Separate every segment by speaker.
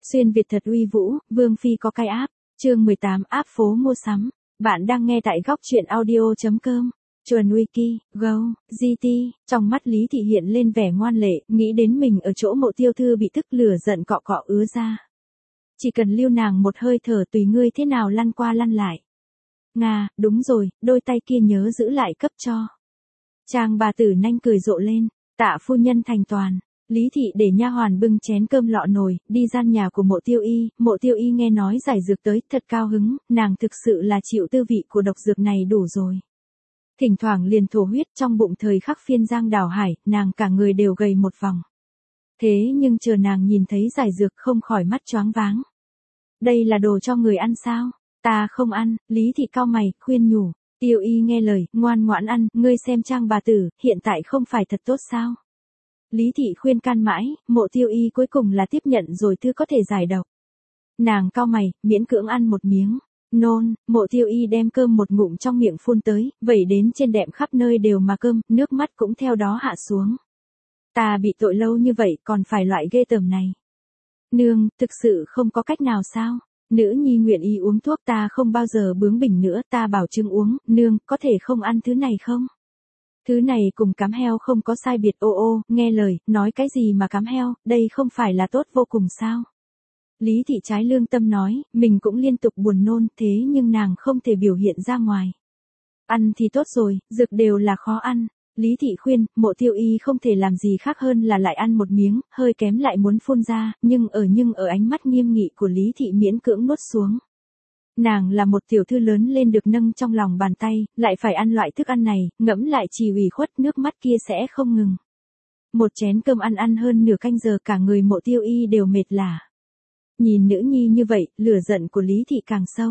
Speaker 1: Xuyên Việt thật uy vũ, Vương Phi có cái áp. Chương 18 áp phố mua sắm. Bạn đang nghe tại góc truyện audio.com. Chuẩn Wiki, Go, GT, trong mắt Lý Thị hiện lên vẻ ngoan lệ, nghĩ đến mình ở chỗ Mộ Tiêu Thư bị tức lửa giận cọ cọ ứa ra. Chỉ cần lưu nàng một hơi thở tùy ngươi thế nào lăn qua lăn lại. Nga, đúng rồi, đôi tay kia nhớ giữ lại cấp cho. Trang bà tử nanh cười rộ lên, tạ phu nhân thành toàn. Lý Thị để nha hoàn bưng chén cơm lọ nồi, đi gian nhà của Mộ Tiêu Y nghe nói giải dược tới, thật cao hứng, nàng thực sự là chịu tư vị của độc dược này đủ rồi. Thỉnh thoảng liền thổ huyết trong bụng thời khắc phiên giang đảo hải, nàng cả người đều gầy một vòng. Thế nhưng chờ nàng nhìn thấy giải dược không khỏi mắt choáng váng. Đây là đồ cho người ăn sao? Ta không ăn, Lý Thị cau mày, khuyên nhủ. Tiêu Y nghe lời, ngoan ngoãn ăn, ngươi xem Trang bà tử, hiện tại không phải thật tốt sao? Lý Thị khuyên can mãi, Mộ Tiêu Y cuối cùng là tiếp nhận rồi thứ có thể giải độc. Nàng cau mày, miễn cưỡng ăn một miếng. Nôn, Mộ Tiêu Y đem cơm một ngụm trong miệng phun tới, vẩy đến trên đệm khắp nơi đều mà cơm, nước mắt cũng theo đó hạ xuống. Ta bị tội lâu như vậy còn phải loại ghê tởm này. Nương, thực sự không có cách nào sao? Nữ nhi nguyện ý uống thuốc, ta không bao giờ bướng bỉnh nữa, ta bảo chứng uống, nương, có thể không ăn thứ này không? Thứ này cùng cám heo không có sai biệt. Ô, nghe lời, nói cái gì mà cám heo, đây không phải là tốt vô cùng sao? Lý Thị trái lương tâm nói, mình cũng liên tục buồn nôn, thế nhưng nàng không thể biểu hiện ra ngoài. Ăn thì tốt rồi, dược đều là khó ăn. Lý Thị khuyên, Mộ Tiêu Y không thể làm gì khác hơn là lại ăn một miếng, hơi kém lại muốn phun ra, nhưng ở ánh mắt nghiêm nghị của Lý Thị miễn cưỡng nuốt xuống. Nàng là một tiểu thư lớn lên được nâng trong lòng bàn tay, lại phải ăn loại thức ăn này, ngẫm lại chỉ ủy khuất, nước mắt kia sẽ không ngừng. Một chén cơm ăn hơn nửa canh giờ, cả người Mộ Tiêu Y đều mệt lả. Nhìn nữ nhi như vậy, lửa giận của Lý Thị càng sâu.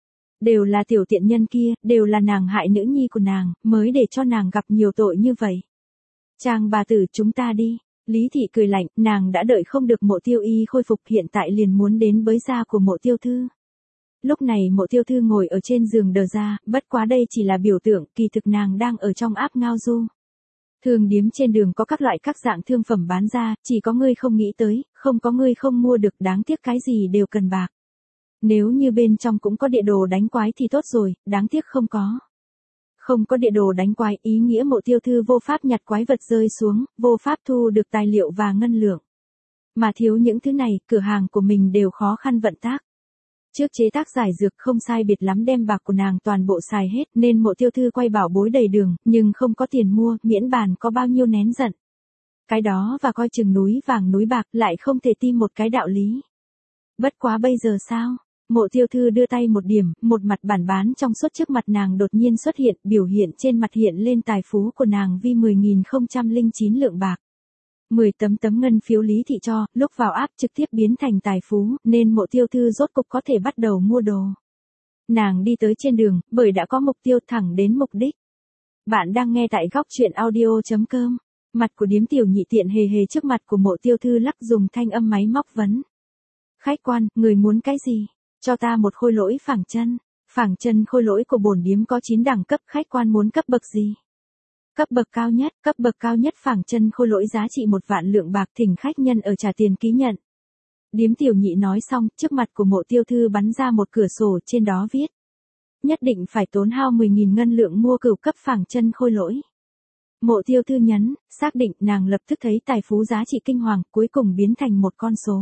Speaker 1: Đều là tiểu tiện nhân kia, đều là nàng hại nữ nhi của nàng, mới để cho nàng gặp nhiều tội như vậy. Trang bà tử, chúng ta đi. Lý Thị cười lạnh, nàng đã đợi không được Mộ Tiêu Y khôi phục, hiện tại liền muốn đến bới gia của Mộ Tiêu Thư. Lúc này Mộ Tiêu Thư ngồi ở trên giường đờ ra, bất quá đây chỉ là biểu tượng, kỳ thực nàng đang ở trong áp ngao du. Thương điếm trên đường có các loại các dạng thương phẩm bán ra, chỉ có ngươi không nghĩ tới, không có ngươi không mua được, đáng tiếc cái gì đều cần bạc. Nếu như bên trong cũng có địa đồ đánh quái thì tốt rồi, đáng tiếc không có. Không có địa đồ đánh quái, ý nghĩa Mộ Tiêu Thư vô pháp nhặt quái vật rơi xuống, vô pháp thu được tài liệu và ngân lượng. Mà thiếu những thứ này, cửa hàng của mình đều khó khăn vận tác. Trước chế tác giải dược không sai biệt lắm đem bạc của nàng toàn bộ xài hết, nên Mộ Tiêu Thư quay bảo bối đầy đường, nhưng không có tiền mua, miễn bàn có bao nhiêu nén giận. Cái đó và coi chừng núi vàng núi bạc, lại không thể tin một cái đạo lý. Bất quá bây giờ sao? Mộ Tiêu Thư đưa tay một điểm, một mặt bản bán trong suốt trước mặt nàng đột nhiên xuất hiện, biểu hiện trên mặt hiện lên tài phú của nàng vi 10.009 lượng bạc. 10 tấm ngân phiếu Lý Thị cho, lúc vào áp trực tiếp biến thành tài phú, nên Mộ Tiêu Thư rốt cục có thể bắt đầu mua đồ. Nàng đi tới trên đường, bởi đã có mục tiêu, thẳng đến mục đích. Bạn đang nghe tại góc truyện audio.com. Mặt của điếm tiểu nhị tiện hề hề trước mặt của Mộ Tiêu Thư lắc dùng thanh âm máy móc vấn. Khách quan, người muốn cái gì? Cho ta một khôi lỗi phẳng chân. Phẳng chân khôi lỗi của bổn điếm có 9 đẳng cấp, khách quan muốn cấp bậc gì? Cấp bậc cao nhất phẳng chân khôi lỗi giá trị 1 vạn lượng bạc, thỉnh khách nhân ở trả tiền ký nhận. Điếm tiểu nhị nói xong, trước mặt của Mộ Tiêu Thư bắn ra một cửa sổ, trên đó viết. Nhất định phải tốn hao 10.000 ngân lượng mua cửu cấp phẳng chân khôi lỗi. Mộ Tiêu Thư nhấn, xác định, nàng lập tức thấy tài phú giá trị kinh hoàng, cuối cùng biến thành một con số.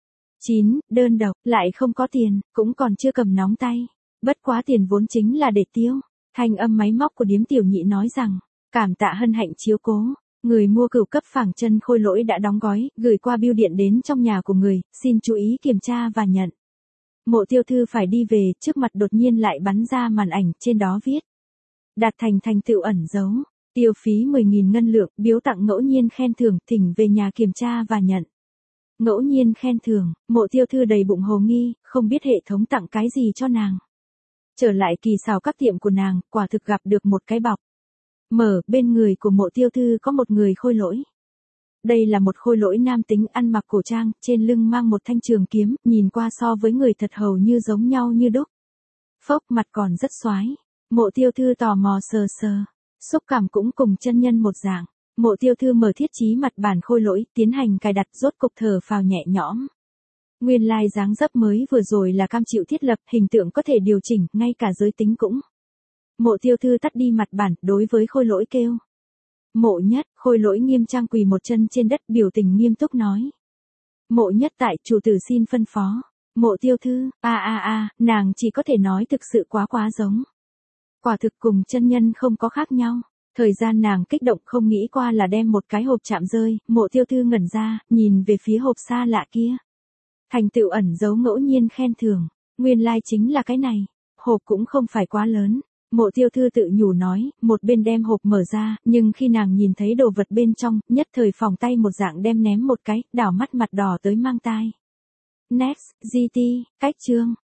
Speaker 1: 9, đơn độc, lại không có tiền, cũng còn chưa cầm nóng tay. Bất quá tiền vốn chính là để tiêu. Thanh âm máy móc của điếm tiểu nhị nói rằng, cảm tạ hân hạnh chiếu cố. Người mua cửu cấp phẳng chân khôi lỗi đã đóng gói, gửi qua bưu điện đến trong nhà của người, xin chú ý kiểm tra và nhận. Mộ Tiêu Thư phải đi về, trước mặt đột nhiên lại bắn ra màn ảnh, trên đó viết. Đạt thành tựu ẩn dấu. Tiêu phí 10.000 ngân lượng, biếu tặng ngẫu nhiên khen thưởng, thỉnh về nhà kiểm tra và nhận. Ngẫu nhiên khen thưởng, Mộ Tiêu Thư đầy bụng hồ nghi, không biết hệ thống tặng cái gì cho nàng. Trở lại kỳ xào các tiệm của nàng, quả thực gặp được một cái bọc. Mở, bên người của Mộ Tiêu Thư có một người khôi lỗi. Đây là một khôi lỗi nam tính ăn mặc cổ trang, trên lưng mang một thanh trường kiếm, nhìn qua so với người thật hầu như giống nhau như đúc. Phốc, mặt còn rất xoái. Mộ Tiêu Thư tò mò sờ, xúc cảm cũng cùng chân nhân một dạng. Mộ Tiêu Thư mở thiết trí mặt bản khôi lỗi, tiến hành cài đặt, rốt cục thở phào nhẹ nhõm. Nguyên lai dáng dấp mới vừa rồi là cam chịu thiết lập, hình tượng có thể điều chỉnh, ngay cả giới tính cũng. Mộ Tiêu Thư tắt đi mặt bản, đối với Khôi Lỗi kêu. Mộ Nhất. Khôi Lỗi nghiêm trang quỳ một chân trên đất, biểu tình nghiêm túc nói. Mộ Nhất tại, chủ tử xin phân phó. Mộ Tiêu Thư, nàng chỉ có thể nói thực sự quá giống. Quả thực cùng chân nhân không có khác nhau. Thời gian nàng kích động không nghĩ qua là đem một cái hộp chạm rơi, Mộ Tiêu Thư ngẩn ra, nhìn về phía hộp xa lạ kia. Thành tựu ẩn giấu ngẫu nhiên khen thưởng, nguyên lai chính là cái này. Hộp cũng không phải quá lớn. Mộ Tiêu Thư tự nhủ nói, một bên đem hộp mở ra, nhưng khi nàng nhìn thấy đồ vật bên trong, nhất thời phỏng tay một dạng đem ném một cái, đảo mắt mặt đỏ tới mang tai. Next, GT, cách chương.